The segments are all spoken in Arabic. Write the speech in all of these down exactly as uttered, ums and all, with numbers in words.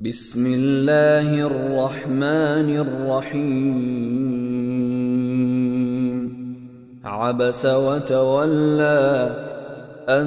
بسم الله الرحمن الرحيم عبس وتولى أن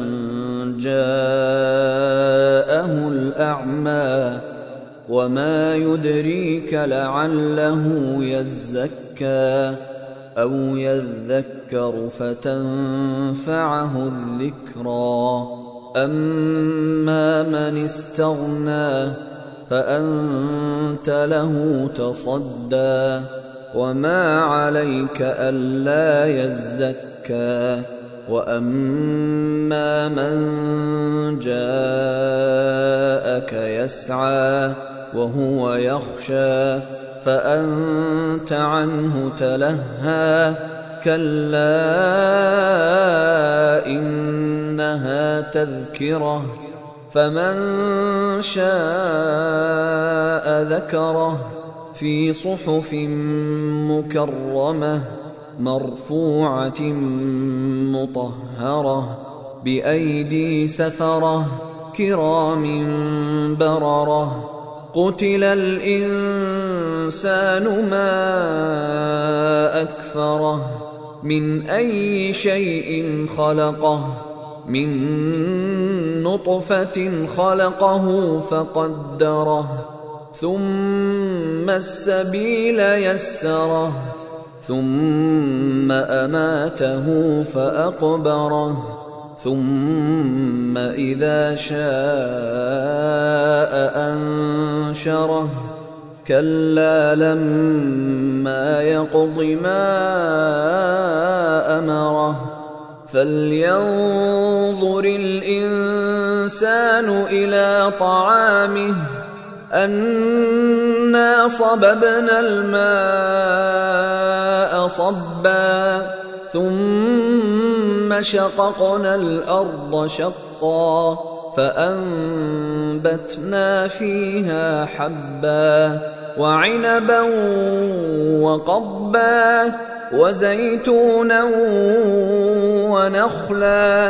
جاءه الأعمى وما يدريك لعله يزكى أو يذكر فتنفعه الذكرى أما من استغنى فأنت له تصدى وما عليك ألا يزكى وأما من جاءك يسعى وهو يخشى فأنت عنه تلهى كلا إنها تذكرة فمن شاء ذكره في صحف مكرمة مرفوعة مطهرة بأيدي سفرة كرام بررة قتل الإنسان ما أكفره من أي شيء خلقه من نطفة خلقه فقدره ثم السبيل يسره ثم أماته فأقبره ثم إذا شاء أنشره كلا لما يقض ما أمره فلينظر الإنسان إلى طعامه أنا صببنا الماء صبا ثم شققنا الأرض شقا فأنبتنا فيها حبا وعنبا وقضبا وزيتونا ونخلا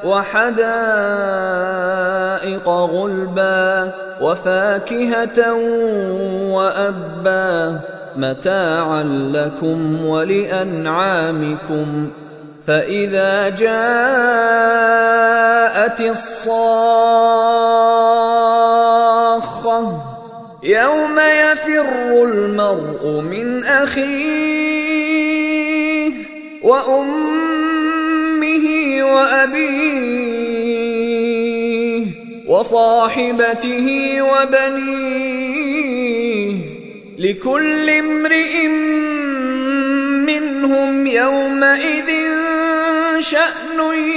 وحدائق غلبا وفاكهة وأبا متاعا لكم ولأنعامكم فإذا جاءت الصاخة يوم يفر المرء من أخيه وأمه وأبيه وصاحبته وبنيه لكل امرئ منهم يومئذ شأن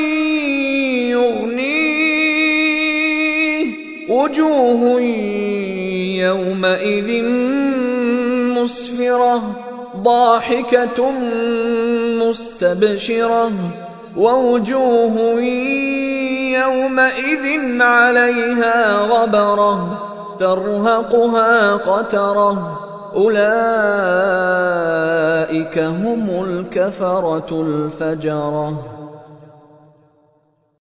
يغنيه وجوه يومئذ مسفرة ضاحكة مستبشرة ووجوه يومئذ عليها غبرة ترهقها قترة أولئك هم الكفرة الفجرة.